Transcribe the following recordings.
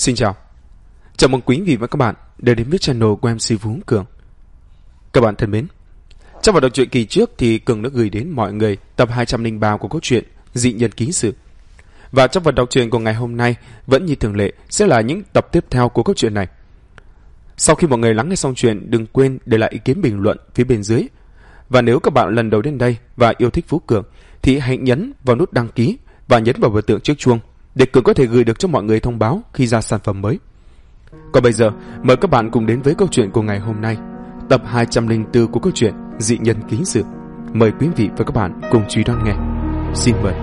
Xin chào. Chào mừng quý vị và các bạn đã đến với channel của MC Vũ Cường. Các bạn thân mến, trong vào đọc truyện kỳ trước thì Cường đã gửi đến mọi người tập 203 của câu chuyện Dị Nhân Ký Sự. Và trong phần đọc truyện của ngày hôm nay vẫn như thường lệ sẽ là những tập tiếp theo của câu chuyện này. Sau khi mọi người lắng nghe xong chuyện, đừng quên để lại ý kiến bình luận phía bên dưới. Và nếu các bạn lần đầu đến đây và yêu thích Vũ Cường thì hãy nhấn vào nút đăng ký và nhấn vào biểu tượng chiếc chuông để Cường có thể gửi được cho mọi người thông báo khi ra sản phẩm mới. Còn bây giờ, mời các bạn cùng đến với câu chuyện của ngày hôm nay, tập 204 của câu chuyện Dị Nhân Ký Sự. Mời quý vị và các bạn cùng chú ý đón nghe. Xin mời.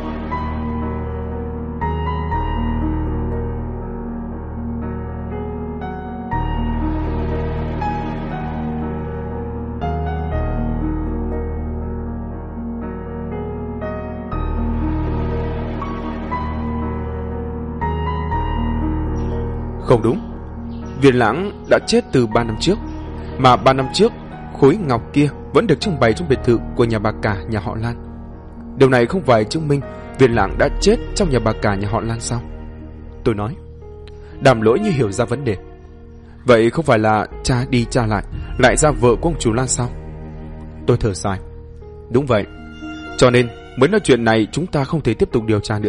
Không đúng, Viên Lãng đã chết từ 3 năm trước. Mà 3 năm trước, khối ngọc kia vẫn được trưng bày trong biệt thự của nhà bà cả nhà họ Lan. Điều này không phải chứng minh Viên Lãng đã chết trong nhà bà cả nhà họ Lan sao? Tôi nói. Đàm Lỗi như hiểu ra vấn đề. Vậy không phải là cha đi cha lại ra vợ của ông chủ Lan sao? Tôi thở dài. Đúng vậy. Cho nên mới nói chuyện này chúng ta không thể tiếp tục điều tra nữa.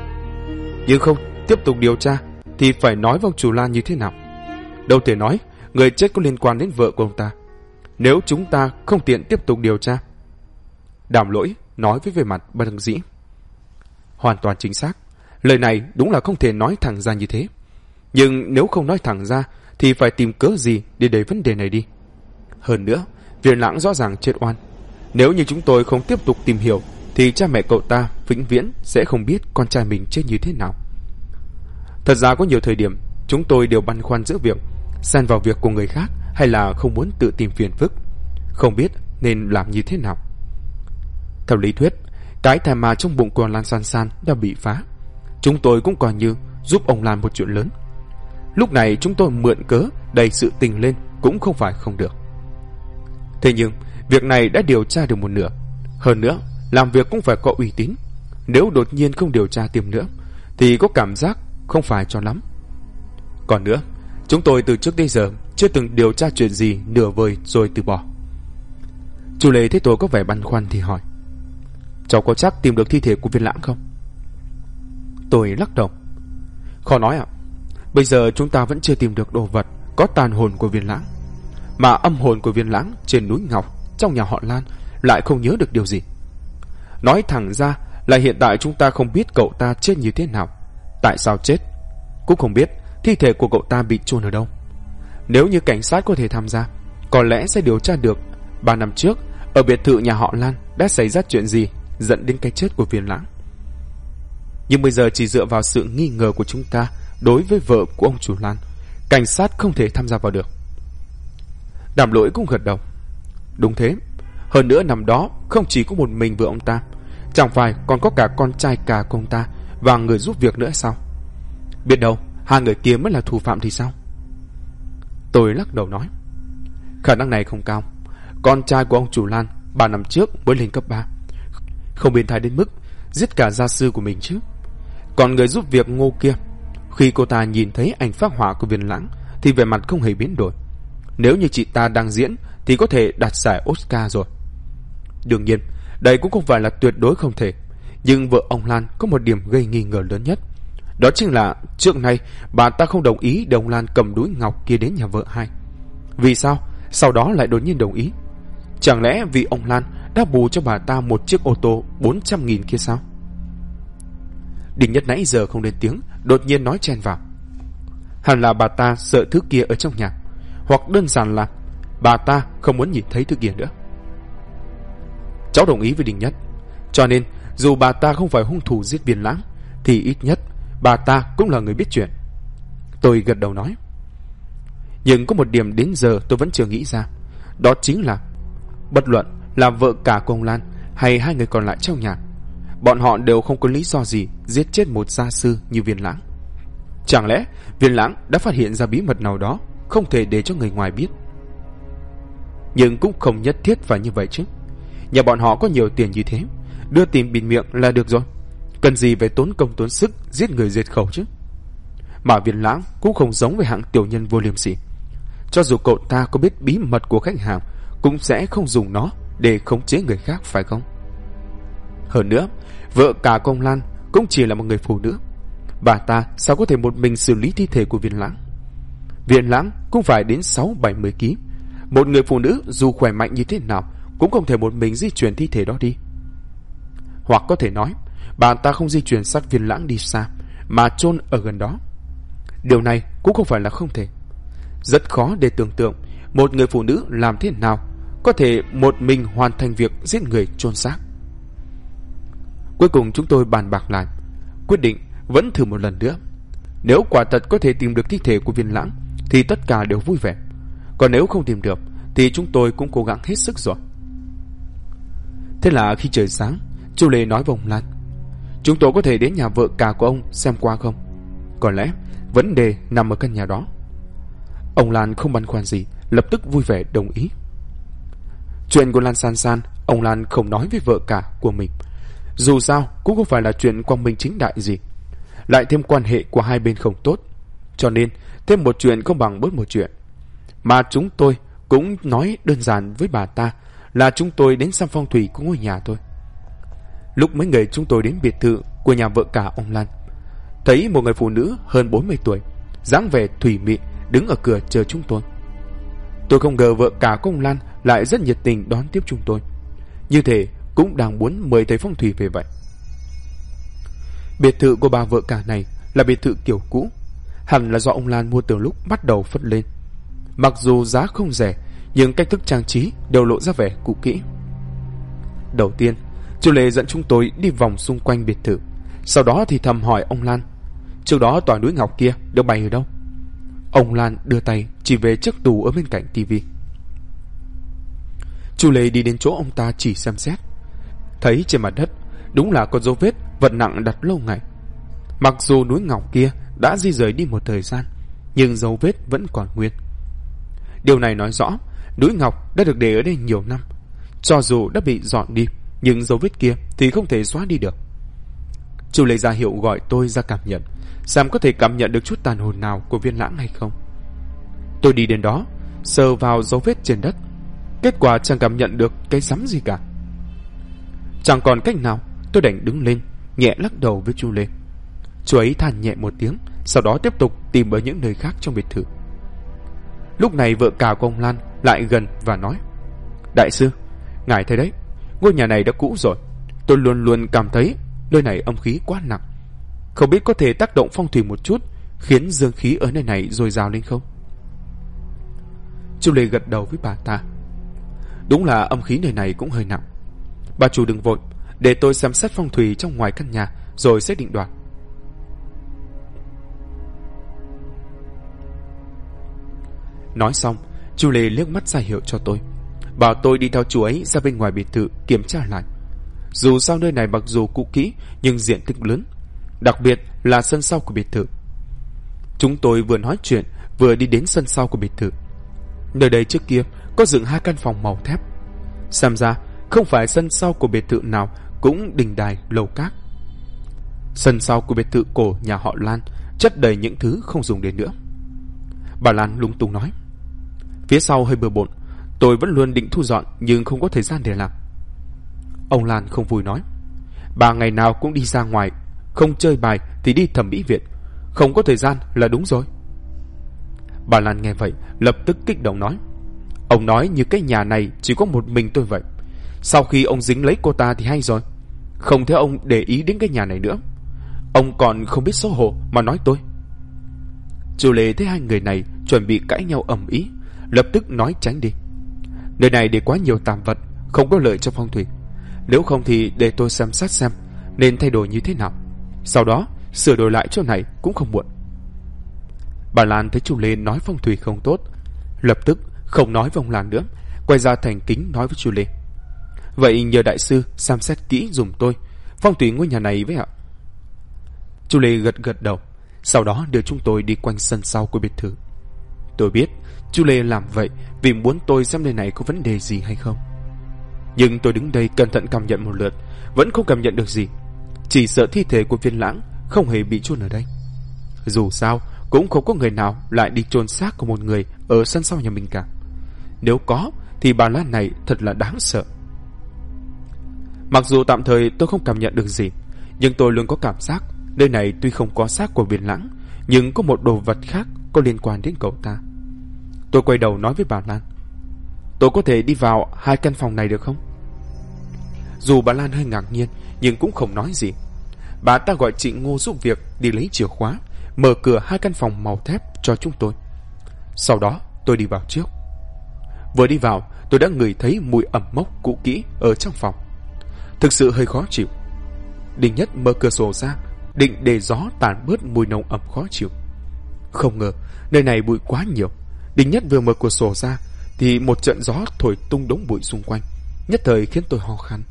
Nhưng không tiếp tục điều tra thì phải nói với ông chủ Lan như thế nào? Đâu thể nói người chết có liên quan đến vợ của ông ta. Nếu chúng ta không tiện tiếp tục điều tra. Đàm Lỗi nói với vẻ mặt bất đắc dĩ. Hoàn toàn chính xác. Lời này đúng là không thể nói thẳng ra như thế. Nhưng nếu không nói thẳng ra thì phải tìm cớ gì để đẩy vấn đề này đi. Hơn nữa, Viên Lãng rõ ràng chết oan. Nếu như chúng tôi không tiếp tục tìm hiểu thì cha mẹ cậu ta vĩnh viễn sẽ không biết con trai mình chết như thế nào. Thật ra có nhiều thời điểm chúng tôi đều băn khoăn giữa việc xen vào việc của người khác hay là không muốn tự tìm phiền phức, không biết nên làm như thế nào. Theo lý thuyết, cái thai ma trong bụng của Lan San San đã bị phá. Chúng tôi cũng coi như giúp ông Lan một chuyện lớn. Lúc này chúng tôi mượn cớ đẩy sự tình lên cũng không phải không được. Thế nhưng việc này đã điều tra được một nửa. Hơn nữa, làm việc cũng phải có uy tín. Nếu đột nhiên không điều tra thêm nữa thì có cảm giác không phải cho lắm. Còn nữa, chúng tôi từ trước đến giờ chưa từng điều tra chuyện gì nửa vời rồi từ bỏ. Chú Lê thấy tôi có vẻ băn khoăn thì hỏi: cháu có chắc tìm được thi thể của Viên Lãng không? Tôi lắc đầu. Khó nói ạ. Bây giờ chúng ta vẫn chưa tìm được đồ vật có tàn hồn của Viên Lãng. Mà âm hồn của Viên Lãng trên núi Ngọc trong nhà họ Lan lại không nhớ được điều gì. Nói thẳng ra là hiện tại chúng ta không biết cậu ta chết như thế nào, tại sao chết, cũng không biết thi thể của cậu ta bị chôn ở đâu. Nếu như cảnh sát có thể tham gia, có lẽ sẽ điều tra được 3 năm trước ở biệt thự nhà họ Lan đã xảy ra chuyện gì dẫn đến cái chết của Viên Lãng. Nhưng bây giờ chỉ dựa vào sự nghi ngờ của chúng ta đối với vợ của ông chủ Lan, cảnh sát không thể tham gia vào được. Đàm Lỗi cũng gật đầu. Đúng thế. Hơn nữa năm đó không chỉ có một mình vợ ông ta, chẳng phải còn có cả con trai cả của ông ta và người giúp việc nữa sao? Biết đâu hai người kia mới là thủ phạm thì sao? Tôi lắc đầu nói. Khả năng này không cao. Con trai của ông chủ Lan 3 năm trước mới lên cấp 3, không biến thái đến mức giết cả gia sư của mình chứ. Còn người giúp việc Ngô kia, khi cô ta nhìn thấy ảnh phác họa của Viên Lãng thì vẻ mặt không hề biến đổi. Nếu như chị ta đang diễn thì có thể đạt giải Oscar rồi. Đương nhiên đây cũng không phải là tuyệt đối không thể. Nhưng vợ ông Lan có một điểm gây nghi ngờ lớn nhất. Đó chính là trước nay bà ta không đồng ý để ông Lan cầm đũa ngọc kia đến nhà vợ hai. Vì sao sau đó lại đột nhiên đồng ý? Chẳng lẽ vì ông Lan đã bù cho bà ta một chiếc ô tô 400.000 kia sao? Đình Nhất nãy giờ không lên tiếng, đột nhiên nói chen vào. Hẳn là bà ta sợ thứ kia ở trong nhà, hoặc đơn giản là bà ta không muốn nhìn thấy thứ kia nữa. Cháu đồng ý với Đình Nhất. Cho nên dù bà ta không phải hung thủ giết Viên Lãng thì ít nhất bà ta cũng là người biết chuyện. Tôi gật đầu nói. Nhưng có một điểm đến giờ tôi vẫn chưa nghĩ ra. Đó chính là bất luận là vợ cả của ông Lan hay hai người còn lại trong nhà, bọn họ đều không có lý do gì giết chết một gia sư như Viên Lãng. Chẳng lẽ Viên Lãng đã phát hiện ra bí mật nào đó không thể để cho người ngoài biết? Nhưng cũng không nhất thiết phải như vậy chứ. Nhà bọn họ có nhiều tiền như thế, đưa tiền bịt miệng là được rồi. Cần gì phải tốn công tốn sức giết người diệt khẩu chứ? mà Viên Lãng cũng không giống với hạng tiểu nhân vô liêm sỉ. Cho dù cậu ta có biết bí mật của khách hàng, cũng sẽ không dùng nó để khống chế người khác, phải không? Hơn nữa, vợ cả của ông Lan cũng chỉ là một người phụ nữ. Bà ta sao có thể một mình xử lý thi thể của Viên Lãng? Viên Lãng cũng phải đến 60-70 kg. Một người phụ nữ dù khỏe mạnh như thế nào cũng không thể một mình di chuyển thi thể đó đi. Hoặc có thể nói, bà ta không di chuyển xác Viên Lãng đi xa, mà chôn ở gần đó. Điều này cũng không phải là không thể. Rất khó để tưởng tượng một người phụ nữ làm thế nào có thể một mình hoàn thành việc giết người chôn xác. Cuối cùng chúng tôi bàn bạc lại, quyết định vẫn thử một lần nữa. Nếu quả thật có thể tìm được thi thể của Viên Lãng thì tất cả đều vui vẻ. Còn nếu không tìm được thì chúng tôi cũng cố gắng hết sức rồi. Thế là khi trời sáng, chú Lê nói với ông Lan, chúng tôi có thể đến nhà vợ cả của ông xem qua không? Có lẽ vấn đề nằm ở căn nhà đó. Ông Lan không băn khoăn gì, lập tức vui vẻ đồng ý. Chuyện của Lan San San, ông Lan không nói với vợ cả của mình. Dù sao cũng không phải là chuyện quang minh chính đại gì. Lại thêm quan hệ của hai bên không tốt, cho nên thêm một chuyện không bằng bớt một chuyện. Mà chúng tôi cũng nói đơn giản với bà ta là chúng tôi đến xem phong thủy của ngôi nhà thôi. Lúc mấy người chúng tôi đến biệt thự của nhà vợ cả ông Lan, thấy một người phụ nữ hơn 40 tuổi, dáng vẻ thủy mị đứng ở cửa chờ chúng tôi. Tôi không ngờ vợ cả của ông Lan lại rất nhiệt tình đón tiếp chúng tôi, như thể cũng đang muốn mời thầy phong thủy về vậy. Biệt thự của bà vợ cả này là biệt thự kiểu cũ, hẳn là do ông Lan mua từ lúc bắt đầu phất lên. Mặc dù giá không rẻ, nhưng cách thức trang trí đều lộ ra vẻ cũ kỹ. Đầu tiên, chú Lê dẫn chúng tôi đi vòng xung quanh biệt thự. Sau đó thì thầm hỏi ông Lan, trước đó tòa núi ngọc kia được bày ở đâu? Ông Lan đưa tay chỉ về chiếc tủ ở bên cạnh tivi. Chú Lê đi đến chỗ ông ta chỉ xem xét, thấy trên mặt đất đúng là có dấu vết vật nặng đặt lâu ngày. Mặc dù núi ngọc kia đã di rời đi một thời gian, nhưng dấu vết vẫn còn nguyên. Điều này nói rõ núi ngọc đã được để ở đây nhiều năm. Cho dù đã bị dọn đi, nhưng dấu vết kia thì không thể xóa đi được. Chú Lê ra hiệu gọi tôi ra cảm nhận, xem có thể cảm nhận được chút tàn hồn nào của Viên Lãng hay không. Tôi đi đến đó, sờ vào dấu vết trên đất. Kết quả chẳng cảm nhận được cái rắm gì cả. Chẳng còn cách nào, tôi đành đứng lên, nhẹ lắc đầu với chú Lê. Chú ấy than nhẹ một tiếng, sau đó tiếp tục tìm ở những nơi khác trong biệt thự. Lúc này vợ cả của ông Lan lại gần và nói, đại sư, ngài thấy đấy, ngôi nhà này đã cũ rồi. Tôi luôn luôn cảm thấy nơi này âm khí quá nặng. Không biết có thể tác động phong thủy một chút, khiến dương khí ở nơi này dồi dào lên không? Chú Lê gật đầu với bà ta. Đúng là âm khí nơi này cũng hơi nặng. Bà chủ đừng vội, để tôi xem xét phong thủy trong ngoài căn nhà rồi sẽ định đoạt. Nói xong, chú Lê liếc mắt ra hiệu cho tôi, bảo tôi đi theo chú ấy ra bên ngoài biệt thự kiểm tra lại. Dù sao nơi này mặc dù cũ kỹ nhưng diện tích lớn, đặc biệt là sân sau của biệt thự. Chúng tôi vừa nói chuyện vừa đi đến sân sau của biệt thự. Nơi đây trước kia có dựng 2 căn phòng màu thép. Xem ra không phải sân sau của biệt thự nào cũng đình đài lầu các. Sân sau của biệt thự cổ nhà họ Lan chất đầy những thứ không dùng đến nữa. Bà Lan lung tung nói, phía sau hơi bừa bộn, tôi vẫn luôn định thu dọn nhưng không có thời gian để làm. Ông Lan không vui nói, bà ngày nào cũng đi ra ngoài, không chơi bài thì đi thẩm mỹ viện, không có thời gian là đúng rồi. Bà Lan nghe vậy lập tức kích động nói, ông nói như cái nhà này chỉ có một mình tôi vậy. Sau khi ông dính lấy cô ta thì hay rồi, không theo ông để ý đến cái nhà này nữa. Ông còn không biết xấu hổ mà nói tôi. Chú Lê thấy hai người này chuẩn bị cãi nhau ầm ĩ, lập tức nói tránh đi. Nơi này để quá nhiều tạp vật, không có lợi cho phong thủy. Nếu không thì để tôi xem xét xem nên thay đổi như thế nào, sau đó sửa đổi lại chỗ này cũng không muộn. Bà Lan thấy chú Lê nói phong thủy không tốt, lập tức không nói với ông Lan nữa, quay ra thành kính nói với chú Lê, vậy nhờ đại sư xem xét kỹ dùm tôi phong thủy ngôi nhà này với ạ. Chú Lê gật gật đầu, sau đó đưa chúng tôi đi quanh sân sau của biệt thự. Tôi biết chú Lê làm vậy vì muốn tôi xem nơi này có vấn đề gì hay không. Nhưng tôi đứng đây cẩn thận cảm nhận một lượt, vẫn không cảm nhận được gì. Chỉ sợ thi thể của Viên Lãng không hề bị chôn ở đây. Dù sao cũng không có người nào lại đi chôn xác của một người ở sân sau nhà mình cả. Nếu có thì bà Lan này thật là đáng sợ. Mặc dù tạm thời tôi không cảm nhận được gì, nhưng tôi luôn có cảm giác nơi này tuy không có xác của Viên Lãng, nhưng có một đồ vật khác có liên quan đến cậu ta. Tôi quay đầu nói với bà Lan: tôi có thể đi vào 2 căn phòng này được không? Dù bà Lan hơi ngạc nhiên nhưng cũng không nói gì. Bà ta gọi chị Ngô giúp việc đi lấy chìa khóa, mở cửa 2 căn phòng màu thép cho chúng tôi. Sau đó tôi đi vào trước. Vừa đi vào, tôi đã ngửi thấy mùi ẩm mốc cũ kỹ ở trong phòng. Thực sự hơi khó chịu. Đinh Nhất mở cửa sổ ra, định để gió tản bớt mùi nồng ẩm khó chịu. Không ngờ nơi này bụi quá nhiều. Đinh Nhất vừa mở cửa sổ ra thì một trận gió thổi tung đống bụi xung quanh, nhất thời khiến tôi ho khan.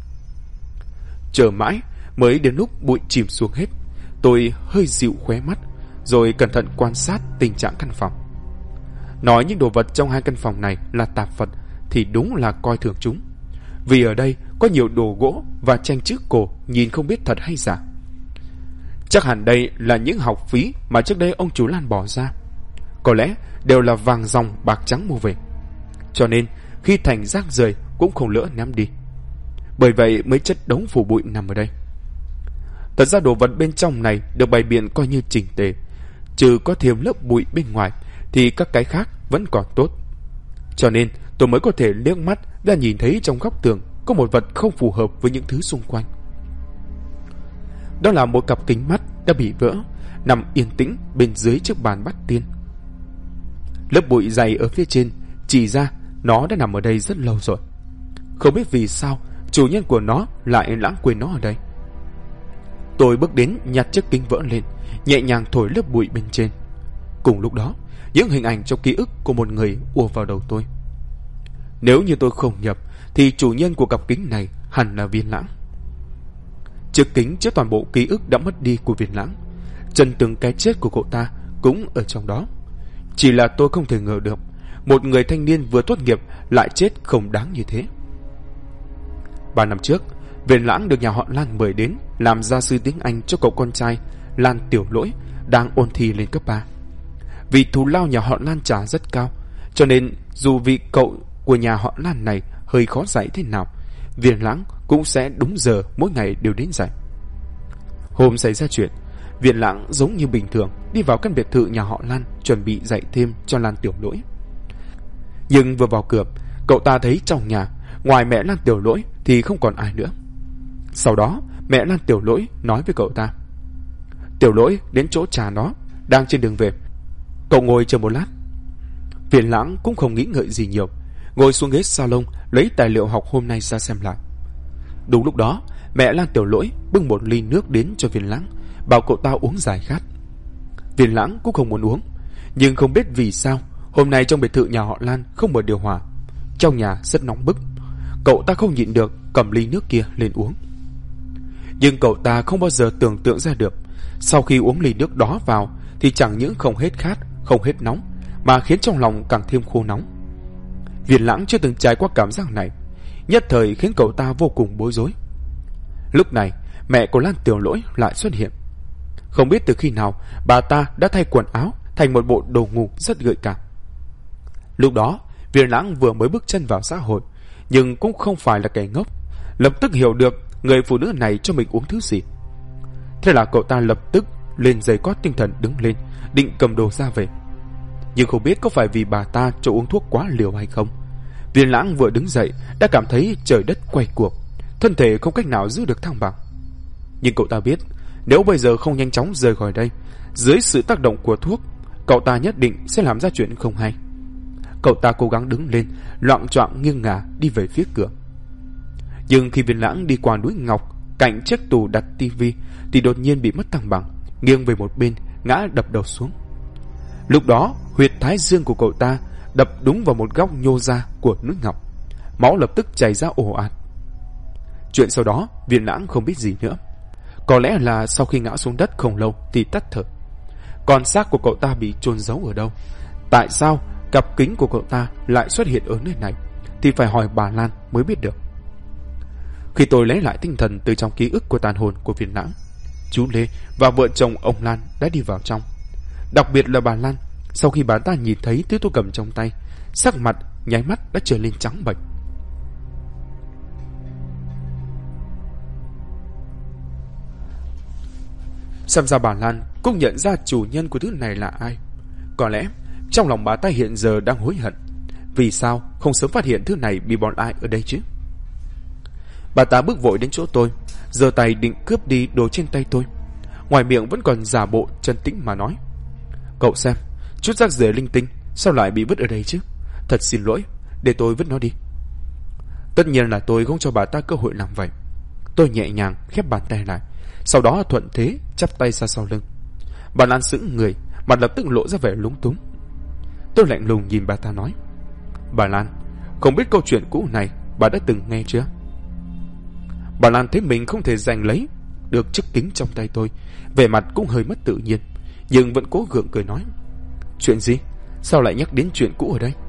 Chờ mãi mới đến lúc bụi chìm xuống hết, tôi hơi dịu khóe mắt, rồi cẩn thận quan sát tình trạng căn phòng. Nói những đồ vật trong 2 căn phòng này là tạp vật thì đúng là coi thường chúng, vì ở đây có nhiều đồ gỗ và tranh chữ cổ nhìn không biết thật hay giả. Chắc hẳn đây là những học phí mà trước đây ông chú Lan bỏ ra. Có lẽ đều là vàng ròng bạc trắng mua về, cho nên khi thành rác rời cũng không lỡ ném đi. Bởi vậy mới chất đống phủ bụi nằm ở đây. Thật ra đồ vật bên trong này được bày biện coi như chỉnh tề, trừ có thêm lớp bụi bên ngoài thì các cái khác vẫn còn tốt. Cho nên tôi mới có thể liếc mắt ra nhìn thấy trong góc tường có một vật không phù hợp với những thứ xung quanh. Đó là một cặp kính mắt đã bị vỡ, nằm yên tĩnh bên dưới chiếc bàn bắt tiên. Lớp bụi dày ở phía trên chỉ ra nó đã nằm ở đây rất lâu rồi. Không biết vì sao chủ nhân của nó lại lãng quên nó ở đây. Tôi bước đến nhặt chiếc kính vỡ lên, nhẹ nhàng thổi lớp bụi bên trên. Cùng lúc đó, những hình ảnh trong ký ức của một người ùa vào đầu tôi. Nếu như tôi không nhập thì chủ nhân của cặp kính này hẳn là Viên Lãng. Chiếc kính chứa toàn bộ ký ức đã mất đi của Viên Lãng. Chân tướng cái chết của cậu ta cũng ở trong đó. Chỉ là tôi không thể ngờ được một người thanh niên vừa tốt nghiệp lại chết không đáng như thế. 3 năm trước, Viên Lãng được nhà họ Lan mời đến làm gia sư tiếng Anh cho cậu con trai Lan Tiểu Lỗi đang ôn thi lên cấp 3. Vì thù lao nhà họ Lan trả rất cao, cho nên dù vị cậu của nhà họ Lan này hơi khó dạy thế nào, Viên Lãng cũng sẽ đúng giờ mỗi ngày đều đến dạy. Hôm xảy ra chuyện, Viên Lãng giống như bình thường đi vào căn biệt thự nhà họ Lan chuẩn bị dạy thêm cho Lan Tiểu Lỗi. Nhưng vừa vào cửa, cậu ta thấy trong nhà ngoài mẹ Lan Tiểu Lỗi thì không còn ai nữa. Sau đó mẹ Lan Tiểu Lỗi nói với cậu ta: Tiểu Lỗi đến chỗ trà nó, đang trên đường về, cậu ngồi chờ một lát. Viên Lãng cũng không nghĩ ngợi gì nhiều, ngồi xuống ghế salon lấy tài liệu học hôm nay ra xem lại. Đúng lúc đó mẹ Lan Tiểu Lỗi bưng một ly nước đến cho Viên Lãng, bảo cậu ta uống giải khát. Viên Lãng cũng không muốn uống, nhưng không biết vì sao hôm nay trong biệt thự nhà họ Lan không mở điều hòa, trong nhà rất nóng bức. Cậu ta không nhịn được cầm ly nước kia lên uống. Nhưng cậu ta không bao giờ tưởng tượng ra được, sau khi uống ly nước đó vào thì chẳng những không hết khát, không hết nóng, mà khiến trong lòng càng thêm khô nóng. Viên Lãng chưa từng trải qua cảm giác này, nhất thời khiến cậu ta vô cùng bối rối. Lúc này mẹ của Lan Tiểu Lỗi lại xuất hiện. Không biết từ khi nào bà ta đã thay quần áo thành một bộ đồ ngủ rất gợi cảm. Lúc đó Viên Lãng vừa mới bước chân vào xã hội, nhưng cũng không phải là kẻ ngốc, lập tức hiểu được người phụ nữ này cho mình uống thứ gì. Thế là cậu ta lập tức lên giày cót tinh thần đứng lên, định cầm đồ ra về. Nhưng không biết có phải vì bà ta cho uống thuốc quá liều hay không, Viên Lãng vừa đứng dậy đã cảm thấy trời đất quay cuồng, thân thể không cách nào giữ được thăng bằng. Nhưng cậu ta biết nếu bây giờ không nhanh chóng rời khỏi đây, dưới sự tác động của thuốc, cậu ta nhất định sẽ làm ra chuyện không hay. Cậu ta cố gắng đứng lên, loạng choạng nghiêng ngả đi về phía cửa. Nhưng khi Viên Lãng đi qua núi ngọc cạnh chiếc tủ đặt tivi thì đột nhiên bị mất thăng bằng, nghiêng về một bên, ngã đập đầu xuống. Lúc đó huyệt thái dương của cậu ta đập đúng vào một góc nhô ra của núi ngọc, máu lập tức chảy ra ồ ạt. Chuyện sau đó Viên Lãng không biết gì nữa. Có lẽ là sau khi ngã xuống đất không lâu thì tắt thở. Còn xác của cậu ta bị chôn giấu ở đâu, tại sao cặp kính của cậu ta lại xuất hiện ở nơi này, thì phải hỏi bà Lan mới biết được. Khi tôi lấy lại tinh thần từ trong ký ức của tàn hồn của Viên Lãng, chú Lê và vợ chồng ông Lan đã đi vào trong. Đặc biệt là bà Lan, sau khi bà ta nhìn thấy thứ tôi cầm trong tay, sắc mặt nháy mắt đã trở lên trắng bệch. Xem ra bà Lan cũng nhận ra chủ nhân của thứ này là ai. Có lẽ trong lòng bà ta hiện giờ đang hối hận. Vì sao không sớm phát hiện thứ này bị bọn ai ở đây chứ? Bà ta bước vội đến chỗ tôi, giơ tay định cướp đi đồ trên tay tôi. Ngoài miệng vẫn còn giả bộ trấn tĩnh mà nói: "Cậu xem, chút rác rưởi linh tinh sao lại bị vứt ở đây chứ? Thật xin lỗi, để tôi vứt nó đi." Tất nhiên là tôi không cho bà ta cơ hội làm vậy. Tôi nhẹ nhàng khép bàn tay lại, sau đó thuận thế chắp tay ra sau lưng. Bà Lan sững người, mặt lập tức lộ ra vẻ lúng túng. Tôi lạnh lùng nhìn bà ta nói: "Bà Lan, không biết câu chuyện cũ này bà đã từng nghe chưa?" Bà Lan thấy mình không thể giành lấy được chiếc kính trong tay tôi, vẻ mặt cũng hơi mất tự nhiên, nhưng vẫn cố gượng cười nói: "Chuyện gì? Sao lại nhắc đến chuyện cũ ở đây?"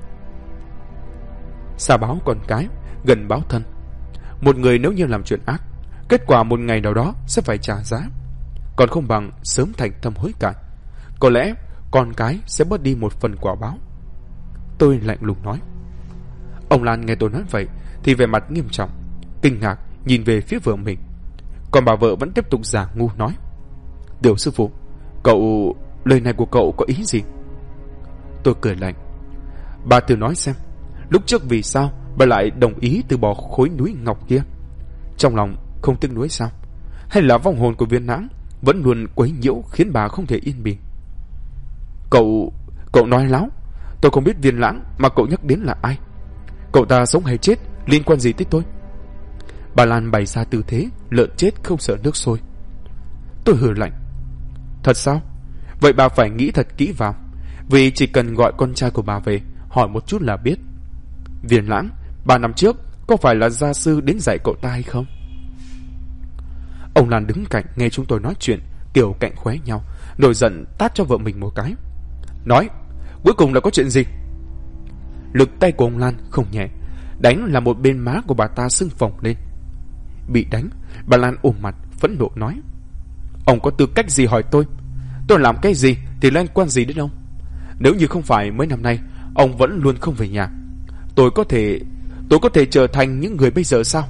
Xa báo con cái, gần báo thân. Một người nếu như làm chuyện ác, kết quả một ngày nào đó sẽ phải trả giá. Còn không bằng sớm thành tâm hối cải. Có lẽ con cái sẽ bớt đi một phần quả báo. Tôi lạnh lùng nói. Ông Lan nghe tôi nói vậy thì vẻ mặt nghiêm trọng, kinh ngạc nhìn về phía vợ mình. Còn bà vợ vẫn tiếp tục giả ngu nói: "Tiểu sư phụ, cậu... lời này của cậu có ý gì?" Tôi cười lạnh. Bà thử nói xem, lúc trước vì sao bà lại đồng ý từ bỏ khối núi ngọc kia? Trong lòng không tiếc nuối sao? Hay là vong hồn của Viên Lãng vẫn luôn quấy nhiễu khiến bà không thể yên bình? Cậu nói láo. Tôi không biết Viên Lãng mà cậu nhắc đến là ai. Cậu ta sống hay chết liên quan gì tới tôi? Bà Lan bày ra tư thế lợn chết không sợ nước sôi. Tôi hừ lạnh. Thật sao? Vậy bà phải nghĩ thật kỹ vào, vì chỉ cần gọi con trai của bà về hỏi một chút là biết. Viên Lãng 3 năm trước có phải là gia sư đến dạy cậu ta hay không? Ông Lan đứng cạnh nghe chúng tôi nói chuyện kiểu cạnh khóe nhau, nổi giận tát cho vợ mình một cái. Nói, cuối cùng là có chuyện gì? Lực tay của ông Lan không nhẹ, đánh là một bên má của bà ta sưng phồng lên. Bị đánh, bà Lan ôm mặt phẫn nộ nói: Ông có tư cách gì hỏi tôi? Tôi làm cái gì thì liên quan gì đến ông? Nếu như không phải mấy năm nay ông vẫn luôn không về nhà, tôi có thể trở thành những người bây giờ sao?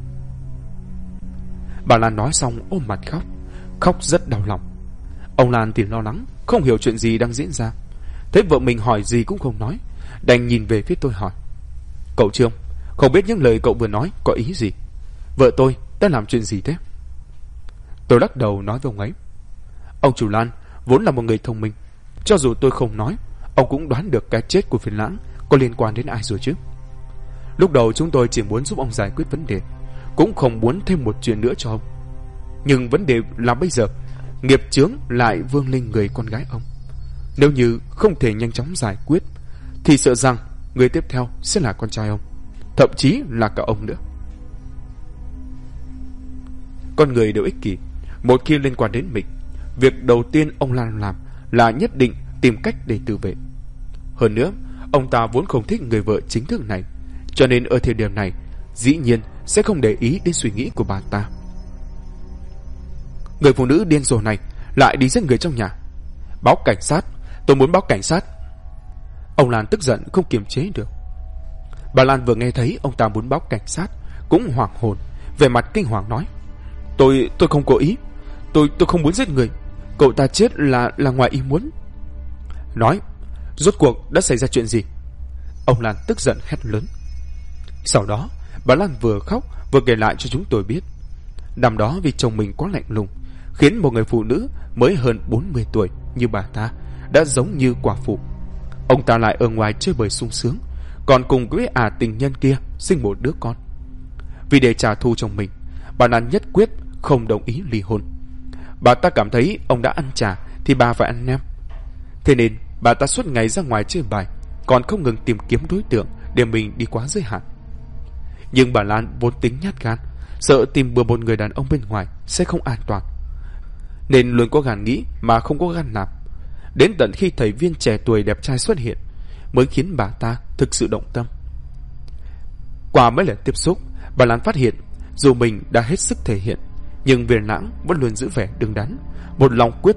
Bà Lan nói xong ôm mặt khóc rất đau lòng. Ông Lan thì lo lắng, không hiểu chuyện gì đang diễn ra. Thấy vợ mình hỏi gì cũng không nói, đành nhìn về phía tôi hỏi: Cậu Trương, không biết những lời cậu vừa nói có ý gì? Vợ tôi đã làm chuyện gì thế? Tôi lắc đầu nói với ông ấy: Ông chủ Lan vốn là một người thông minh, cho dù tôi không nói, ông cũng đoán được cái chết của Viên Lãng có liên quan đến ai rồi chứ. Lúc đầu chúng tôi chỉ muốn giúp ông giải quyết vấn đề, cũng không muốn thêm một chuyện nữa cho ông. Nhưng vấn đề là bây giờ nghiệp chướng lại vương lên người con gái ông. Nếu như không thể nhanh chóng giải quyết thì sợ rằng người tiếp theo sẽ là con trai ông, thậm chí là cả ông nữa. Con người đều ích kỷ. Một khi liên quan đến mình, việc đầu tiên ông Lan làm là nhất định tìm cách để tự vệ. Hơn nữa, ông ta vốn không thích người vợ chính thức này, cho nên ở thời điểm này dĩ nhiên sẽ không để ý đến suy nghĩ của bà ta. Người phụ nữ điên rồ này lại đi giết người trong nhà. Báo cảnh sát, tôi muốn báo cảnh sát. Ông Lan tức giận không kiềm chế được. Bà Lan vừa nghe thấy ông ta muốn báo cảnh sát cũng hoảng hồn, vẻ mặt kinh hoàng nói: Tôi không cố ý, tôi không muốn giết người, cậu ta chết là ngoài ý muốn. Nói, rốt cuộc đã xảy ra chuyện gì? Ông Lan tức giận hét lớn. Sau đó bà Lan vừa khóc vừa kể lại cho chúng tôi biết. Năm đó vì chồng mình quá lạnh lùng, khiến một người phụ nữ mới hơn 40 tuổi như bà ta đã giống như quả phụ. Ông ta lại ở ngoài chơi bời sung sướng, còn cùng với tình nhân kia sinh một đứa con. Vì để trả thù chồng mình, bà Lan nhất quyết không đồng ý ly hôn. Bà ta cảm thấy ông đã ăn trả thì bà phải ăn nem. Thế nên bà ta suốt ngày ra ngoài chơi bài, còn không ngừng tìm kiếm đối tượng để mình đi quá giới hạn. Nhưng bà Lan vốn tính nhát gan, sợ tìm bừa một người đàn ông bên ngoài sẽ không an toàn, nên luôn có gan nghĩ mà không có gan làm. Đến tận khi thầy Viên trẻ tuổi đẹp trai xuất hiện mới khiến bà ta thực sự động tâm. Qua mấy lần tiếp xúc, bà Lan phát hiện dù mình đã hết sức thể hiện, nhưng Viên Lãng vẫn luôn giữ vẻ đứng đắn, một lòng quyết tâm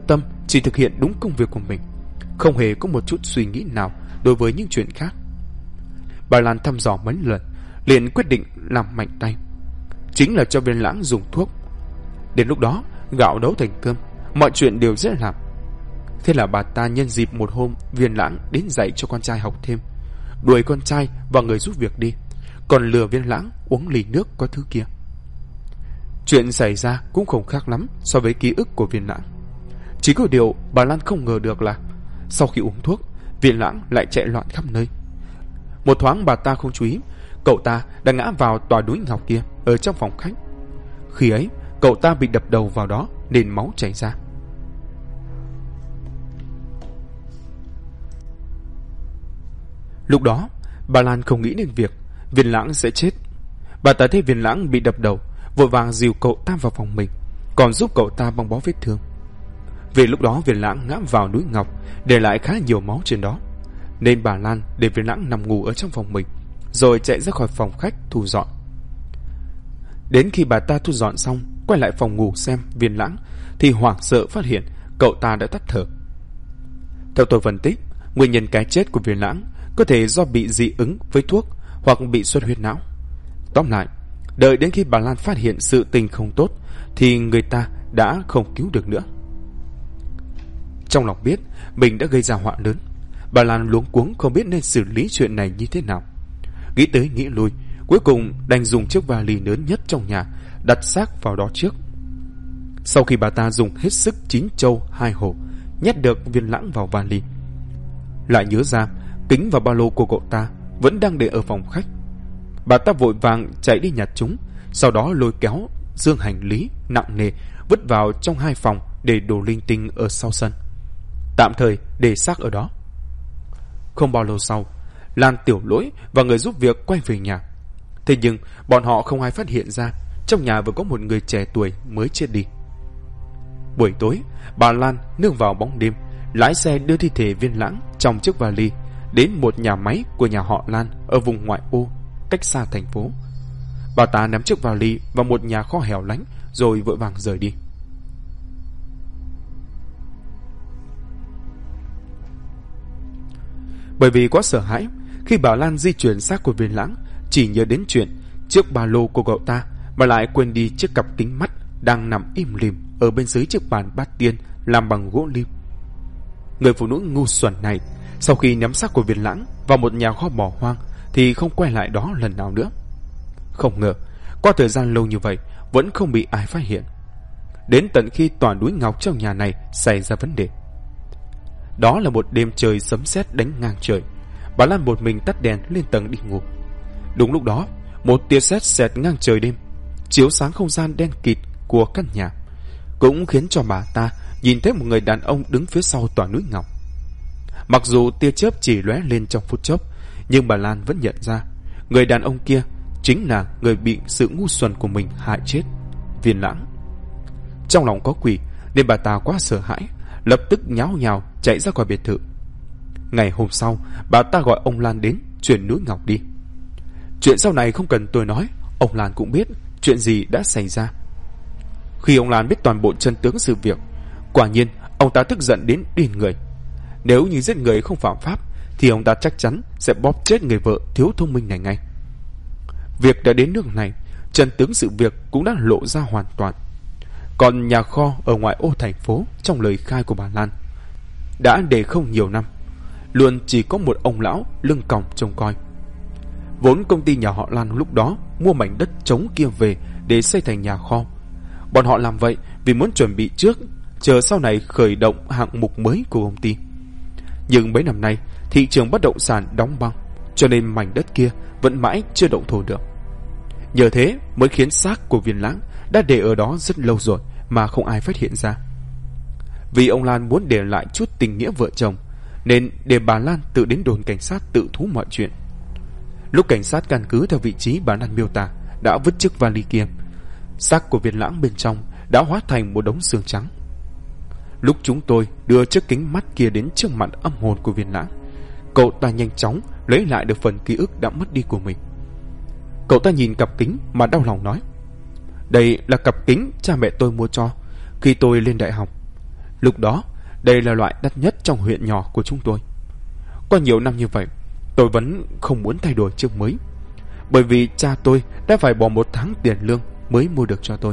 chỉ thực hiện đúng công việc của mình, không hề có một chút suy nghĩ nào đối với những chuyện khác. Bà Lan thăm dò mấy lần, liền quyết định làm mạnh tay, chính là cho Viên Lãng dùng thuốc. Đến lúc đó gạo nấu thành cơm, mọi chuyện đều dễ làm. Thế là bà ta nhân dịp một hôm Viên Lãng đến dạy cho con trai học thêm, đuổi con trai và người giúp việc đi, còn lừa Viên Lãng uống ly nước có thứ kia. Chuyện xảy ra cũng không khác lắm so với ký ức của Viên Lãng. Chỉ có điều bà Lan không ngờ được là sau khi uống thuốc, Viên Lãng lại chạy loạn khắp nơi. Một thoáng bà ta không chú ý, cậu ta đã ngã vào tòa núi ngọc kia ở trong phòng khách. Khi ấy cậu ta bị đập đầu vào đó nên máu chảy ra. Lúc đó bà Lan không nghĩ đến việc Viên Lãng sẽ chết. Bà ta thấy Viên Lãng bị đập đầu, vội vàng dìu cậu ta vào phòng mình, còn giúp cậu ta băng bó vết thương. Vì lúc đó Viên Lãng ngã vào núi ngọc, để lại khá nhiều máu trên đó, nên bà Lan để Viên Lãng nằm ngủ ở trong phòng mình, rồi chạy ra khỏi phòng khách thu dọn. Đến khi bà ta thu dọn xong, quay lại phòng ngủ xem Viên Lãng, thì hoảng sợ phát hiện cậu ta đã tắt thở. Theo tôi phân tích, nguyên nhân cái chết của Viên Lãng có thể do bị dị ứng với thuốc hoặc bị xuất huyết não. Tóm lại, đợi đến khi bà Lan phát hiện sự tình không tốt thì người ta đã không cứu được nữa. Trong lòng biết mình đã gây ra họa lớn, bà Lan luống cuống không biết nên xử lý chuyện này như thế nào. Nghĩ tới nghĩ lui, cuối cùng đành dùng chiếc vali lớn nhất trong nhà đặt xác vào đó trước. Sau khi bà ta dùng hết sức 9 trâu 2 hổ nhét được Viên Lãng vào vali, lại nhớ ra kính và ba lô của cậu ta vẫn đang để ở phòng khách. Bà ta vội vàng chạy đi nhặt chúng, sau đó lôi kéo dương hành lý nặng nề vứt vào trong 2 phòng để đồ linh tinh ở sau sân, tạm thời để xác ở đó. Không bao lâu sau, Lan, Tiểu Lỗi và người giúp việc quay về nhà. Thế nhưng bọn họ không ai phát hiện ra trong nhà vừa có một người trẻ tuổi mới chết đi. Buổi tối, bà Lan nương vào bóng đêm lái xe đưa thi thể Viên Lãng trong chiếc vali đến một nhà máy của nhà họ Lan ở vùng ngoại ô cách xa thành phố. Bà ta ném chiếc vali vào một nhà kho hẻo lánh rồi vội vàng rời đi. Bởi vì quá sợ hãi, khi bà Lan di chuyển xác của Viên Lãng, chỉ nhớ đến chuyện chiếc ba lô của cậu ta mà lại quên đi chiếc cặp kính mắt đang nằm im lìm ở bên dưới chiếc bàn bát tiên làm bằng gỗ lim. Người phụ nữ ngu xuẩn này sau khi ném xác của Viên Lãng vào một nhà kho bỏ hoang thì không quay lại đó lần nào nữa. Không ngờ qua thời gian lâu như vậy vẫn không bị ai phát hiện, đến tận khi tòa núi ngọc trong nhà này xảy ra vấn đề. Đó là một đêm trời sấm sét đánh ngang trời. Bà Lan một mình tắt đèn lên tầng đi ngủ. Đúng lúc đó, một tia sét xẹt ngang trời đêm, chiếu sáng không gian đen kịt của căn nhà, cũng khiến cho bà ta nhìn thấy một người đàn ông đứng phía sau tòa núi ngọc. Mặc dù tia chớp chỉ lóe lên trong phút chốc, nhưng bà Lan vẫn nhận ra người đàn ông kia chính là người bị sự ngu xuẩn của mình hại chết, Viên Lãng. Trong lòng có quỷ nên bà ta quá sợ hãi, lập tức nháo nhào chạy ra khỏi biệt thự. Ngày hôm sau, bà ta gọi ông Lan đến chuyển núi ngọc đi. Chuyện sau này không cần tôi nói, ông Lan cũng biết chuyện gì đã xảy ra. Khi ông Lan biết toàn bộ chân tướng sự việc, quả nhiên ông ta tức giận đến điên người. Nếu như giết người không phạm pháp thì ông ta chắc chắn sẽ bóp chết người vợ thiếu thông minh này ngay. Việc đã đến nước này, chân tướng sự việc cũng đã lộ ra hoàn toàn. Còn nhà kho ở ngoại ô thành phố, trong lời khai của bà Lan, đã để không nhiều năm, luôn chỉ có một ông lão lưng còng trông coi. Vốn công ty nhà họ Lan lúc đó mua mảnh đất trống kia về để xây thành nhà kho. Bọn họ làm vậy vì muốn chuẩn bị trước, chờ sau này khởi động hạng mục mới của công ty. Nhưng mấy năm nay thị trường bất động sản đóng băng, cho nên mảnh đất kia vẫn mãi chưa động thổ được. Nhờ thế mới khiến xác của Viên Lãng đã để ở đó rất lâu rồi mà không ai phát hiện ra. Vì ông Lan muốn để lại chút tình nghĩa vợ chồng, nên để bà Lan tự đến đồn cảnh sát tự thú mọi chuyện. Lúc cảnh sát căn cứ theo vị trí bà Lan miêu tả đã vứt chiếc vali kia, xác của Viên Lãng bên trong đã hóa thành một đống xương trắng. Lúc chúng tôi đưa chiếc kính mắt kia đến trước mặt âm hồn của Viên Lãng, cậu ta nhanh chóng lấy lại được phần ký ức đã mất đi của mình. Cậu ta nhìn cặp kính mà đau lòng nói: "Đây là cặp kính cha mẹ tôi mua cho khi tôi lên đại học. Lúc đó Đây là loại đắt nhất trong huyện nhỏ của chúng tôi. Qua nhiều năm như vậy, tôi vẫn không muốn thay đổi chiếc mới, bởi vì cha tôi đã phải bỏ 1 tháng tiền lương mới mua được cho tôi.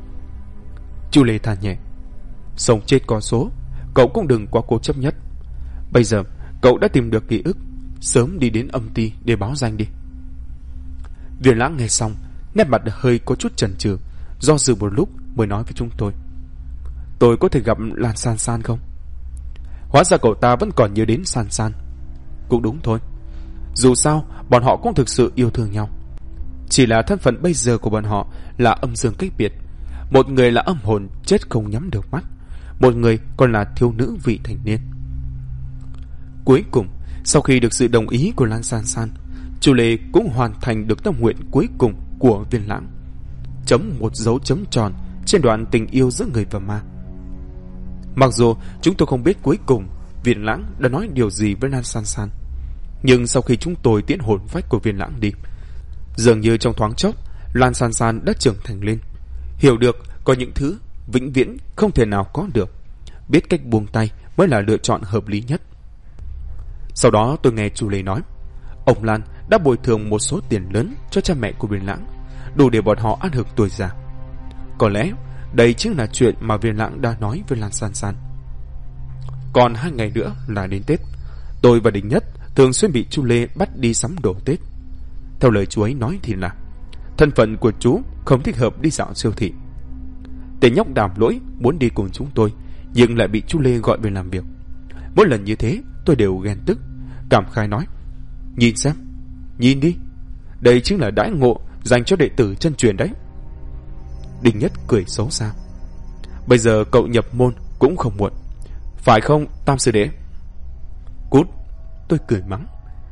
Chu Lê than nhẹ. Sống chết có số, cậu cũng đừng quá cố chấp nhất. Bây giờ cậu đã tìm được ký ức, sớm đi đến âm ty để báo danh đi. Viên Lãng nghe xong, nét mặt hơi có chút chần chừ, do dự một lúc mới nói với chúng tôi. Tôi có thể gặp Lan San San không? Hóa ra cậu ta vẫn còn nhớ đến San San. Cũng đúng thôi, dù sao bọn họ cũng thực sự yêu thương nhau. Chỉ là thân phận bây giờ của bọn họ là âm dương cách biệt. Một người là âm hồn chết không nhắm được mắt, một người còn là thiếu nữ vị thành niên. Cuối cùng, sau khi được sự đồng ý của Lan San San, Chu Lê cũng hoàn thành được tâm nguyện cuối cùng của Viên Lãng, chấm một dấu chấm tròn trên đoạn tình yêu giữa người và ma. Mặc dù chúng tôi không biết cuối cùng Viên Lãng đã nói điều gì với Lan San San, nhưng sau khi chúng tôi tiễn hồn phách của Viên Lãng đi, dường như trong thoáng chốc Lan San San đã trưởng thành lên, hiểu được có những thứ vĩnh viễn không thể nào có được, biết cách buông tay mới là lựa chọn hợp lý nhất. Sau đó tôi nghe Chu Lê nói, ông Lan đã bồi thường một số tiền lớn cho cha mẹ của Viên Lãng, đủ để bọn họ ăn hưởng tuổi già. Có lẽ đây chính là chuyện mà Viên Lãng đã nói với Lan San San. Còn 2 ngày nữa là đến Tết. Tôi và Đình Nhất thường xuyên bị Chu Lê bắt đi sắm đồ Tết. Theo lời chú ấy nói thì là thân phận của chú không thích hợp đi dạo siêu thị. Tên nhóc Đàm Lỗi muốn đi cùng chúng tôi, nhưng lại bị Chu Lê gọi về làm việc. Mỗi lần như thế tôi đều ghen tức, cảm khái nói, nhìn xem, nhìn đi, đây chính là đãi ngộ dành cho đệ tử chân truyền đấy. Đình Nhất cười xấu xa. Bây giờ cậu nhập môn cũng không muộn, phải không Tam sư đệ? Cút, tôi cười mắng.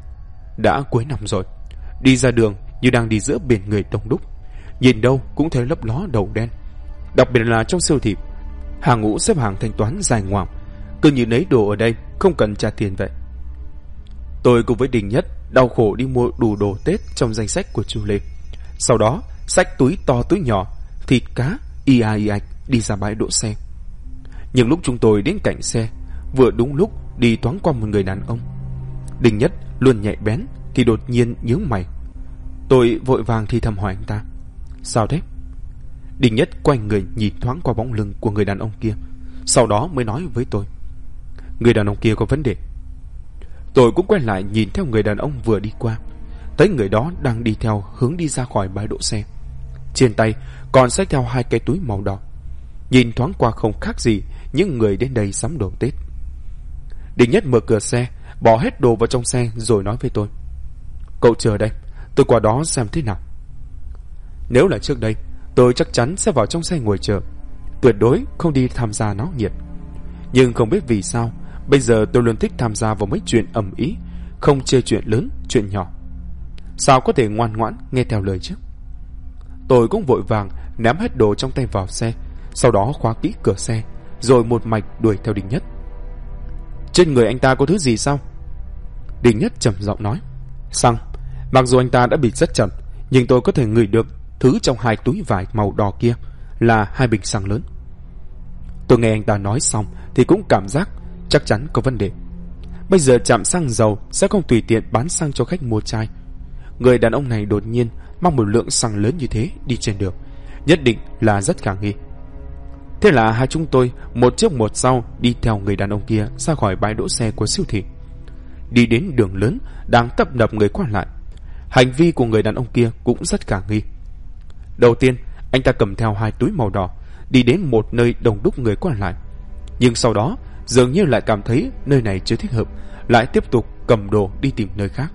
Đã cuối năm rồi, đi ra đường như đang đi giữa biển người đông đúc, nhìn đâu cũng thấy lấp ló đầu đen. Đặc biệt là trong siêu thị, hàng ngũ xếp hàng thanh toán dài ngoằng, cứ như lấy đồ ở đây không cần trả tiền vậy. Tôi cùng với Đình Nhất đau khổ đi mua đủ đồ Tết trong danh sách của Chu Lê. Sau đó xách túi to túi nhỏ, thịt cá y ạch đi ra bãi đỗ xe. Nhưng lúc chúng tôi đến cạnh xe, vừa đúng lúc đi thoáng qua một người đàn ông. Đình Nhất luôn nhạy bén thì đột nhiên nhướng mày. Tôi vội vàng thì thầm hỏi anh ta, sao thế? Đình Nhất quay người nhìn thoáng qua bóng lưng của người đàn ông kia, sau đó mới nói với tôi, người đàn ông kia có vấn đề. Tôi cũng quay lại nhìn theo người đàn ông vừa đi qua, thấy người đó đang đi theo hướng đi ra khỏi bãi đỗ xe. Trên tay còn xách theo 2 cái túi màu đỏ, nhìn thoáng qua không khác gì những người đến đây sắm đồ Tết. Đình Nhất mở cửa xe, bỏ hết đồ vào trong xe rồi nói với tôi, cậu chờ đây, tôi qua đó xem thế nào. Nếu là trước đây, tôi chắc chắn sẽ vào trong xe ngồi chờ, tuyệt đối không đi tham gia náo nhiệt. Nhưng không biết vì sao, bây giờ tôi luôn thích tham gia vào mấy chuyện ầm ĩ, không chê chuyện lớn, chuyện nhỏ. Sao có thể ngoan ngoãn nghe theo lời chứ? Tôi cũng vội vàng ném hết đồ trong tay vào xe, sau đó khóa kỹ cửa xe, rồi một mạch đuổi theo Đình Nhất. Trên người anh ta có thứ gì sao? Đình Nhất trầm giọng nói, xăng. Mặc dù anh ta đã bị rất chậm, nhưng tôi có thể ngửi được thứ trong 2 túi vải màu đỏ kia là 2 bình xăng lớn. Tôi nghe anh ta nói xong thì cũng cảm giác chắc chắn có vấn đề. Bây giờ trạm xăng dầu sẽ không tùy tiện bán xăng cho khách mua chai. Người đàn ông này đột nhiên mang một lượng xăng lớn như thế đi trên đường, nhất định là rất khả nghi. Thế là hai chúng tôi một trước một sau đi theo người đàn ông kia ra khỏi bãi đỗ xe của siêu thị. Đi đến đường lớn đang tấp nập người qua lại. Hành vi của người đàn ông kia cũng rất khả nghi. Đầu tiên, anh ta cầm theo 2 túi màu đỏ, đi đến một nơi đông đúc người qua lại. Nhưng sau đó, dường như lại cảm thấy nơi này chưa thích hợp, lại tiếp tục cầm đồ đi tìm nơi khác.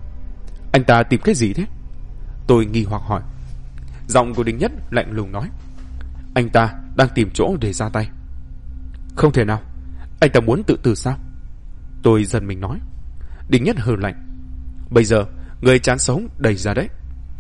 Anh ta tìm cái gì thế? Tôi nghi hoặc hỏi. Giọng của Đình Nhất lạnh lùng nói, anh ta đang tìm chỗ để ra tay. Không thể nào, anh ta muốn tự tử sao? Tôi giật mình nói. Đình Nhất hừ lạnh, bây giờ người chán sống đầy ra đấy.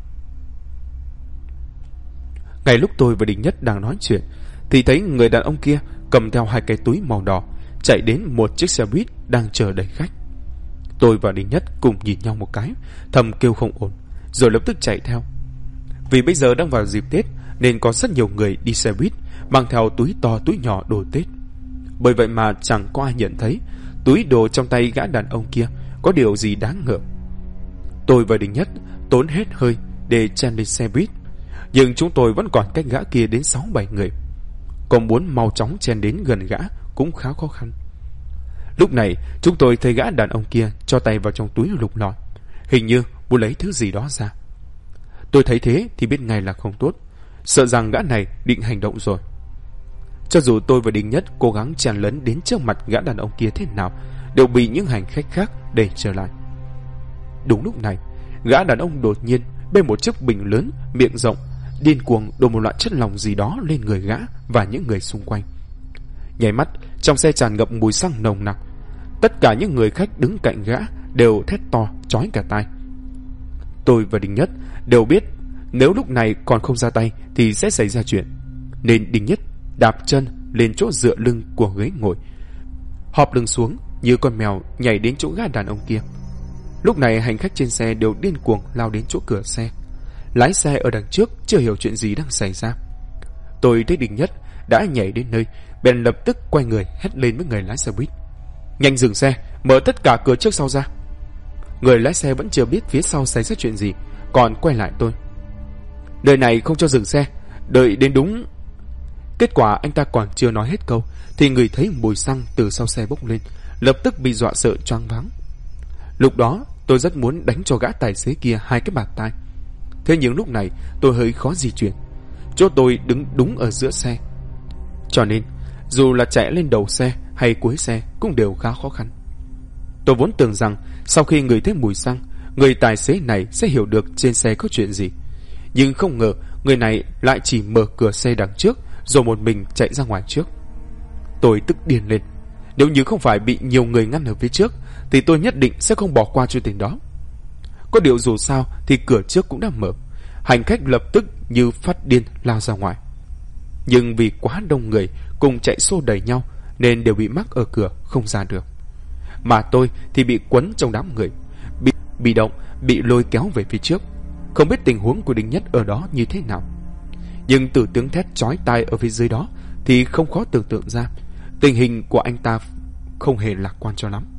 Ngay lúc tôi và Đình Nhất đang nói chuyện thì thấy người đàn ông kia cầm theo 2 cái túi màu đỏ chạy đến một chiếc xe buýt đang chờ đẩy khách. Tôi và Đình Nhất cùng nhìn nhau một cái, thầm kêu không ổn, rồi lập tức chạy theo. Vì bây giờ đang vào dịp Tết nên có rất nhiều người đi xe buýt mang theo túi to túi nhỏ đồ Tết. Bởi vậy mà chẳng có ai nhận thấy túi đồ trong tay gã đàn ông kia có điều gì đáng ngờ. Tôi và Đình Nhất tốn hết hơi để chen lên xe buýt, nhưng chúng tôi vẫn còn cách gã kia đến 6-7 người. Còn muốn mau chóng chen đến gần gã cũng khá khó khăn. Lúc này chúng tôi thấy gã đàn ông kia cho tay vào trong túi lục lọi, hình như muốn lấy thứ gì đó ra. Tôi thấy thế thì biết ngay là không tốt, sợ rằng gã này định hành động rồi. Cho dù tôi và Đình Nhất cố gắng chen lấn đến trước mặt gã đàn ông kia thế nào, đều bị những hành khách khác đẩy trở lại. Đúng lúc này, gã đàn ông đột nhiên bê một chiếc bình lớn, miệng rộng, điên cuồng đổ một loại chất lỏng gì đó lên người gã và những người xung quanh. Nháy mắt, trong xe tràn ngập mùi xăng nồng nặc. Tất cả những người khách đứng cạnh gã đều thét to, chói cả tai. Tôi và Đình Nhất đều biết nếu lúc này còn không ra tay thì sẽ xảy ra chuyện, nên Đình Nhất đạp chân lên chỗ dựa lưng của ghế ngồi, họp lưng xuống như con mèo nhảy đến chỗ gã đàn ông kia. Lúc này hành khách trên xe đều điên cuồng lao đến chỗ cửa xe. Lái xe ở đằng trước chưa hiểu chuyện gì đang xảy ra. Tôi thấy Đình Nhất đã nhảy đến nơi, bèn lập tức quay người hét lên với người lái xe buýt: "Nhanh dừng xe, mở tất cả cửa trước sau ra." Người lái xe vẫn chưa biết phía sau xảy ra chuyện gì, còn quay lại tôi: "Nơi này không cho dừng xe, đợi đến đúng..." Kết quả anh ta còn chưa nói hết câu thì người thấy mùi xăng từ sau xe bốc lên, lập tức bị dọa sợ choáng váng. Lúc đó tôi rất muốn đánh cho gã tài xế kia 2 cái bạt tai. Thế nhưng lúc này tôi hơi khó di chuyển, chỗ tôi đứng đúng ở giữa xe, cho nên dù là chạy lên đầu xe hay cuối xe cũng đều khá khó khăn. Tôi vốn tưởng rằng sau khi người thấy mùi xăng, người tài xế này sẽ hiểu được trên xe có chuyện gì, nhưng không ngờ người này lại chỉ mở cửa xe đằng trước rồi một mình chạy ra ngoài trước. Tôi tức điên lên. Nếu như không phải bị nhiều người ngăn ở phía trước thì tôi nhất định sẽ không bỏ qua chuyện tình đó. Có điều dù sao thì cửa trước cũng đã mở, hành khách lập tức như phát điên lao ra ngoài. Nhưng vì quá đông người cùng chạy xô đẩy nhau nên đều bị mắc ở cửa không ra được. Mà tôi thì bị quấn trong đám người, bị động, bị lôi kéo về phía trước. Không biết tình huống của Đình Nhất ở đó như thế nào, nhưng từ tiếng thét chói tai ở phía dưới đó thì không khó tưởng tượng ra tình hình của anh ta không hề lạc quan cho lắm.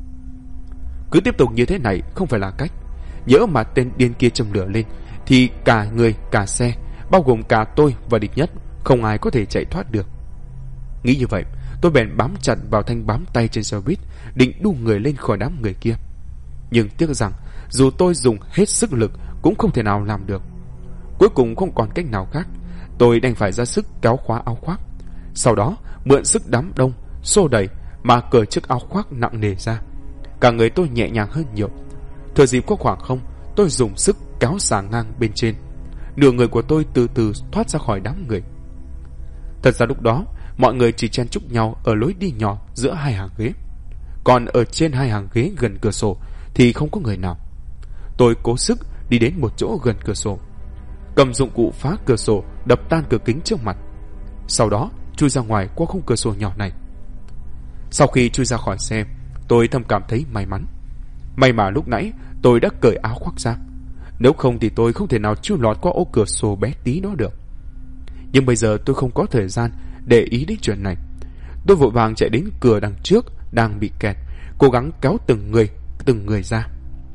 Cứ tiếp tục như thế này không phải là cách. Nhỡ mà tên điên kia châm lửa lên thì cả người cả xe, bao gồm cả tôi và Đình Nhất, không ai có thể chạy thoát được. Nghĩ như vậy, tôi bèn bám chặt vào thanh bám tay trên xe buýt, định đu người lên khỏi đám người kia. Nhưng tiếc rằng dù tôi dùng hết sức lực cũng không thể nào làm được. Cuối cùng không còn cách nào khác, tôi đành phải ra sức kéo khóa áo khoác. Sau đó mượn sức đám đông xô đẩy mà cởi chiếc áo khoác nặng nề ra. Cả người tôi nhẹ nhàng hơn nhiều. Thừa dịp có khoảng không, tôi dùng sức kéo xà ngang bên trên. Nửa người của tôi từ từ thoát ra khỏi đám người. Thật ra lúc đó mọi người chỉ chen chúc nhau ở lối đi nhỏ giữa 2 hàng ghế, còn ở trên 2 hàng ghế gần cửa sổ thì không có người nào. Tôi cố sức đi đến một chỗ gần cửa sổ, cầm dụng cụ phá cửa sổ đập tan cửa kính trước mặt, sau đó chui ra ngoài qua khung cửa sổ nhỏ này. Sau khi chui ra khỏi xe, tôi thầm cảm thấy may mắn. May mà lúc nãy tôi đã cởi áo khoác ra, nếu không thì tôi không thể nào chui lọt qua ô cửa sổ bé tí đó được. Nhưng bây giờ tôi không có thời gian để ý đến chuyện này. Tôi vội vàng chạy đến cửa đằng trước đang bị kẹt, cố gắng kéo từng người ra.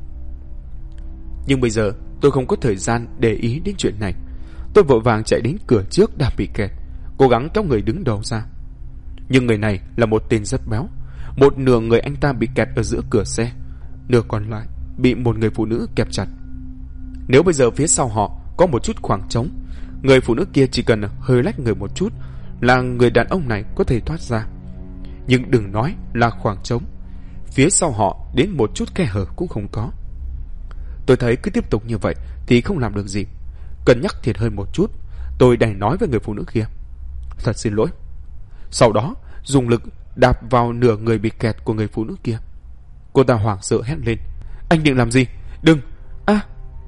Nhưng bây giờ tôi không có thời gian để ý đến chuyện này. Tôi vội vàng chạy đến cửa trước đang bị kẹt, cố gắng kéo người đứng đầu ra. Nhưng người này là một tên rất béo. Một nửa người anh ta bị kẹt ở giữa cửa xe, nửa còn lại bị một người phụ nữ kẹp chặt. Nếu bây giờ phía sau họ có một chút khoảng trống, người phụ nữ kia chỉ cần hơi lách người một chút là người đàn ông này có thể thoát ra. Nhưng đừng nói là khoảng trống, phía sau họ đến một chút khe hở cũng không có. Tôi thấy cứ tiếp tục như vậy thì không làm được gì. Cân nhắc thiệt hơn một chút, tôi đành nói với người phụ nữ kia: "Thật xin lỗi." Sau đó dùng lực đạp vào nửa người bị kẹt của người phụ nữ kia. Cô ta hoảng sợ hét lên: "Anh định làm gì? Đừng! À!"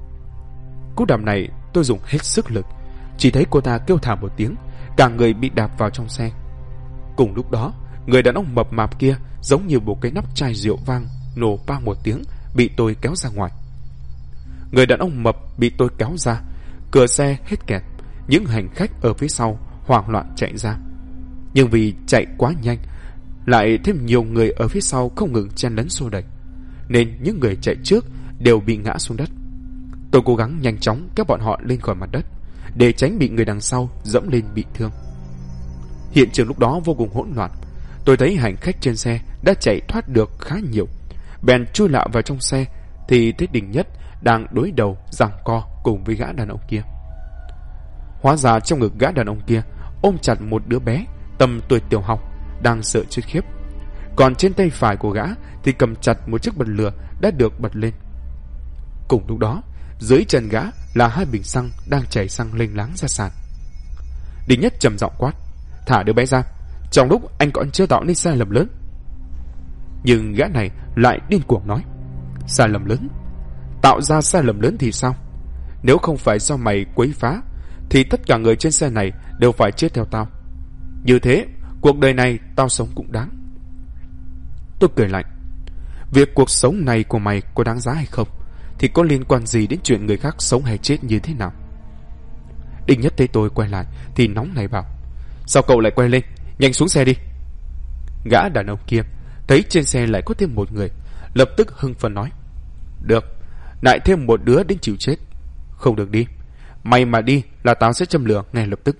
Cú đạp này tôi dùng hết sức lực, chỉ thấy cô ta kêu thảm một tiếng, cả người bị đạp vào trong xe. Cùng lúc đó, người đàn ông mập mạp kia giống như một cái nắp chai rượu vang nổ bang một tiếng, bị tôi kéo ra ngoài. Người đàn ông mập bị tôi kéo ra, cửa xe hết kẹt. Những hành khách ở phía sau hoảng loạn chạy ra, nhưng vì chạy quá nhanh lại thêm nhiều người ở phía sau không ngừng chen lấn xô đẩy, nên những người chạy trước đều bị ngã xuống đất. Tôi cố gắng nhanh chóng kéo bọn họ lên khỏi mặt đất, để tránh bị người đằng sau dẫm lên bị thương. Hiện trường lúc đó vô cùng hỗn loạn. Tôi thấy hành khách trên xe đã chạy thoát được khá nhiều, bèn chui lạ vào trong xe thì thấy Đình Nhất đang đối đầu giằng co cùng với gã đàn ông kia. Hóa ra trong ngực gã đàn ông kia ôm chặt một đứa bé tầm tuổi tiểu học đang sợ chết khiếp, còn trên tay phải của gã thì cầm chặt một chiếc bật lửa đã được bật lên. Cùng lúc đó, dưới chân gã là 2 bình xăng đang chảy xăng lênh láng ra sàn. Đình Nhất trầm giọng quát: "Thả đứa bé ra, trong lúc anh còn chưa tạo nên sai lầm lớn." Nhưng gã này lại điên cuồng nói: "Sai lầm lớn? Tạo ra sai lầm lớn thì sao? Nếu không phải do mày quấy phá thì tất cả người trên xe này đều phải chết theo tao. Như thế, cuộc đời này tao sống cũng đáng." Tôi cười lạnh: "Việc cuộc sống này của mày có đáng giá hay không thì có liên quan gì đến chuyện người khác sống hay chết như thế nào?" Đình Nhất thấy tôi quay lại thì nóng nảy bảo: "Sao cậu lại quay lên? Nhanh xuống xe đi." Gã đàn ông kia thấy trên xe lại có thêm một người, lập tức hưng phấn nói: "Được, lại thêm một đứa đến chịu chết. Không được đi, mày mà đi là tao sẽ châm lửa ngay lập tức."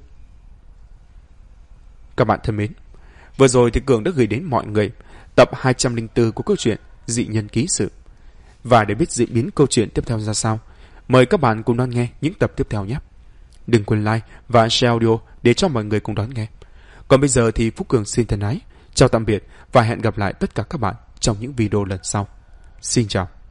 Các bạn thân mến, vừa rồi thì Cường đã gửi đến mọi người tập 204 của câu chuyện Dị Nhân Ký Sự. Và để biết diễn biến câu chuyện tiếp theo ra sao, mời các bạn cùng đón nghe những tập tiếp theo nhé. Đừng quên like và share audio để cho mọi người cùng đón nghe. Còn bây giờ thì Phúc Cường xin thân ái, chào tạm biệt và hẹn gặp lại tất cả các bạn trong những video lần sau. Xin chào.